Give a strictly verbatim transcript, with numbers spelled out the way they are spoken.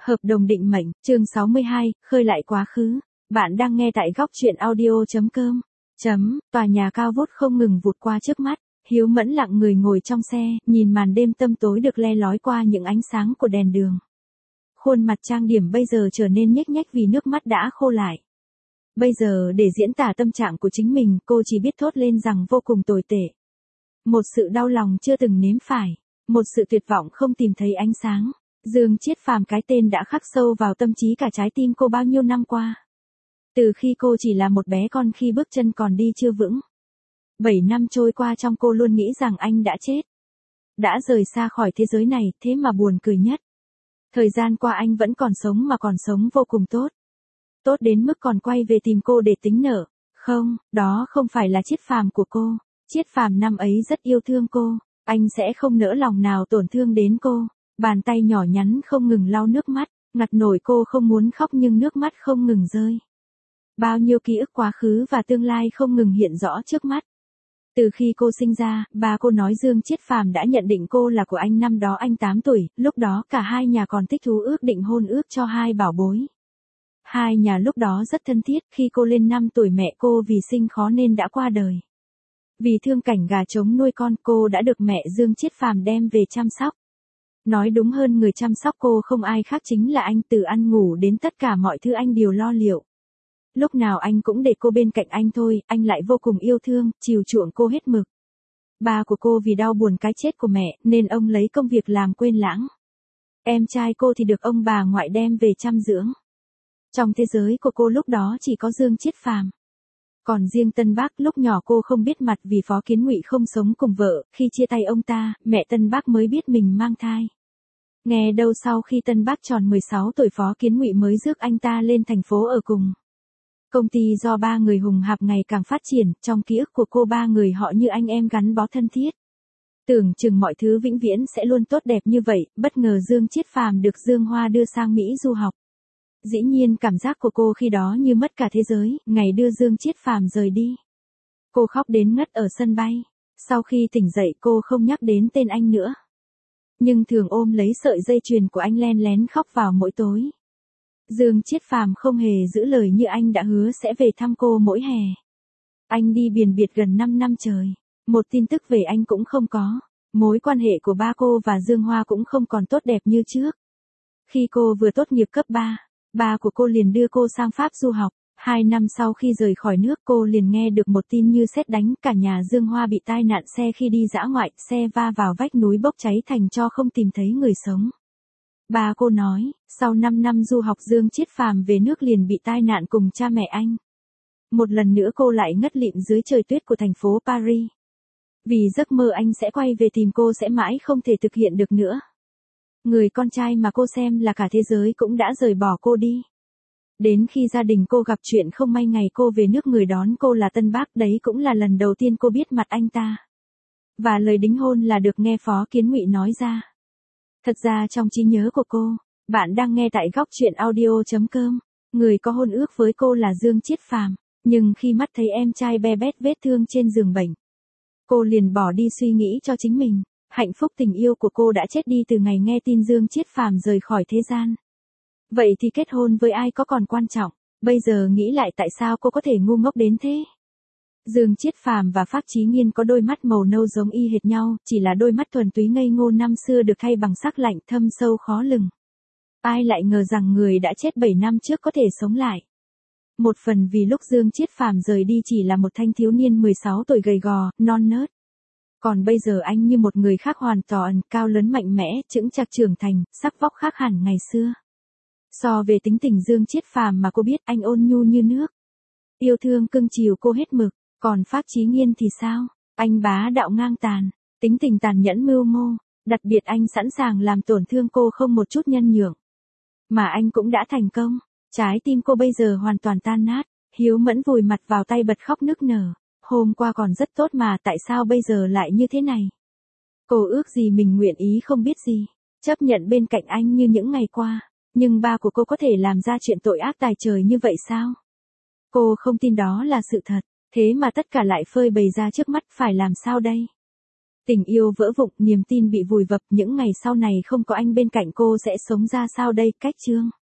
Hợp đồng định mệnh, chương sáu mươi hai, khơi lại quá khứ. Bạn đang nghe tại góc truyện audio.com. Chấm, tòa nhà cao vút không ngừng vụt qua trước mắt. Hiếu Mẫn lặng người ngồi trong xe, nhìn màn đêm tăm tối được le lói qua những ánh sáng của đèn đường. Khuôn mặt trang điểm bây giờ trở nên nhếch nhếch vì nước mắt đã khô lại. Bây giờ để diễn tả tâm trạng của chính mình, cô chỉ biết thốt lên rằng vô cùng tồi tệ. Một sự đau lòng chưa từng nếm phải, một sự tuyệt vọng không tìm thấy ánh sáng. Dương Chiết Phàm, cái tên đã khắc sâu vào tâm trí cả trái tim cô bao nhiêu năm qua. Từ khi cô chỉ là một bé con khi bước chân còn đi chưa vững. Bảy năm trôi qua trong cô luôn nghĩ rằng anh đã chết. Đã rời xa khỏi thế giới này, thế mà buồn cười nhất. Thời gian qua anh vẫn còn sống mà còn sống vô cùng tốt. Tốt đến mức còn quay về tìm cô để tính nợ. Không, đó không phải là Chiết Phàm của cô. Chiết Phàm năm ấy rất yêu thương cô. Anh sẽ không nỡ lòng nào tổn thương đến cô. Bàn tay nhỏ nhắn không ngừng lau nước mắt, ngặt nổi cô không muốn khóc nhưng nước mắt không ngừng rơi. Bao nhiêu ký ức quá khứ và tương lai không ngừng hiện rõ trước mắt. Từ khi cô sinh ra, ba cô nói Dương Chiết Phàm đã nhận định cô là của anh năm đó anh tám tuổi, lúc đó cả hai nhà còn thích thú ước định hôn ước cho hai bảo bối. Hai nhà lúc đó rất thân thiết, khi cô lên năm tuổi mẹ cô vì sinh khó nên đã qua đời. Vì thương cảnh gà trống nuôi con, cô đã được mẹ Dương Chiết Phàm đem về chăm sóc. Nói đúng hơn người chăm sóc cô không ai khác chính là anh, từ ăn ngủ đến tất cả mọi thứ anh đều lo liệu. Lúc nào anh cũng để cô bên cạnh anh thôi, anh lại vô cùng yêu thương, chiều chuộng cô hết mực. Ba của cô vì đau buồn cái chết của mẹ, nên ông lấy công việc làm quên lãng. Em trai cô thì được ông bà ngoại đem về chăm dưỡng. Trong thế giới của cô lúc đó chỉ có Dương Chiết Phàm. Còn riêng Tân Bác lúc nhỏ cô không biết mặt vì Phó Kiến Ngụy không sống cùng vợ, khi chia tay ông ta, mẹ Tân Bác mới biết mình mang thai. Nghe đâu sau khi Tân Bác tròn mười sáu tuổi Phó Kiến Ngụy mới rước anh ta lên thành phố ở cùng. Công ty do ba người hùng hạp ngày càng phát triển, trong ký ức của cô ba người họ như anh em gắn bó thân thiết. Tưởng chừng mọi thứ vĩnh viễn sẽ luôn tốt đẹp như vậy, bất ngờ Dương Chiết Phàm được Dương Hoa đưa sang Mỹ du học. Dĩ nhiên cảm giác của cô khi đó như mất cả thế giới, ngày đưa Dương Chiết Phàm rời đi. Cô khóc đến ngất ở sân bay. Sau khi tỉnh dậy cô không nhắc đến tên anh nữa. Nhưng thường ôm lấy sợi dây chuyền của anh len lén khóc vào mỗi tối. Dương Chiết Phàm không hề giữ lời như anh đã hứa sẽ về thăm cô mỗi hè. Anh đi biển biệt gần năm năm trời. Một tin tức về anh cũng không có. Mối quan hệ của ba cô và Dương Hoa cũng không còn tốt đẹp như trước. Khi cô vừa tốt nghiệp cấp ba, ba của cô liền đưa cô sang Pháp du học. Hai năm sau khi rời khỏi nước cô liền nghe được một tin như sét đánh, cả nhà Dương Hoa bị tai nạn xe khi đi dã ngoại, xe va vào vách núi bốc cháy thành tro không tìm thấy người sống. Ba cô nói, sau năm năm du học Dương Chiết Phàm về nước liền bị tai nạn cùng cha mẹ anh. Một lần nữa cô lại ngất lịm dưới trời tuyết của thành phố Paris. Vì giấc mơ anh sẽ quay về tìm cô sẽ mãi không thể thực hiện được nữa. Người con trai mà cô xem là cả thế giới cũng đã rời bỏ cô đi. Đến khi gia đình cô gặp chuyện không may ngày cô về nước người đón cô là Tân Bác, đấy cũng là lần đầu tiên cô biết mặt anh ta. Và lời đính hôn là được nghe Phó Kiến Ngụy nói ra. Thật ra trong trí nhớ của cô, bạn đang nghe tại góc truyện audio.com, người có hôn ước với cô là Dương Chiết Phàm, nhưng khi mắt thấy em trai be bét vết thương trên giường bệnh, cô liền bỏ đi suy nghĩ cho chính mình. Hạnh phúc tình yêu của cô đã chết đi từ ngày nghe tin Dương Chiết Phàm rời khỏi thế gian. Vậy thì kết hôn với ai có còn quan trọng, bây giờ nghĩ lại tại sao cô có thể ngu ngốc đến thế. Dương Chiết Phàm và Phác Chí Nghiên có đôi mắt màu nâu giống y hệt nhau, chỉ là đôi mắt thuần túy ngây ngô năm xưa được thay bằng sắc lạnh thâm sâu khó lường. Ai lại ngờ rằng người đã chết bảy năm trước có thể sống lại. Một phần vì lúc Dương Chiết Phàm rời đi chỉ là một thanh thiếu niên mười sáu tuổi gầy gò, non nớt. Còn bây giờ anh như một người khác hoàn toàn, cao lớn mạnh mẽ, chững chạc trưởng thành, sắc vóc khác hẳn ngày xưa. So về tính tình Dương Chiết Phàm mà cô biết, anh ôn nhu như nước. Yêu thương cưng chiều cô hết mực. Còn Phác Chí Nghiên thì sao? Anh bá đạo ngang tàn, tính tình tàn nhẫn mưu mô, đặc biệt anh sẵn sàng làm tổn thương cô không một chút nhân nhượng. Mà anh cũng đã thành công, trái tim cô bây giờ hoàn toàn tan nát. Hiếu Mẫn vùi mặt vào tay bật khóc nức nở. Hôm qua còn rất tốt mà tại sao bây giờ lại như thế này? Cô ước gì mình nguyện ý không biết gì, chấp nhận bên cạnh anh như những ngày qua. Nhưng ba của cô có thể làm ra chuyện tội ác tày trời như vậy sao? Cô không tin đó là sự thật. Thế mà tất cả lại phơi bày ra trước mắt, phải làm sao đây? Tình yêu vỡ vụn, niềm tin bị vùi vập, những ngày sau này không có anh bên cạnh cô sẽ sống ra sao đây? Cách chương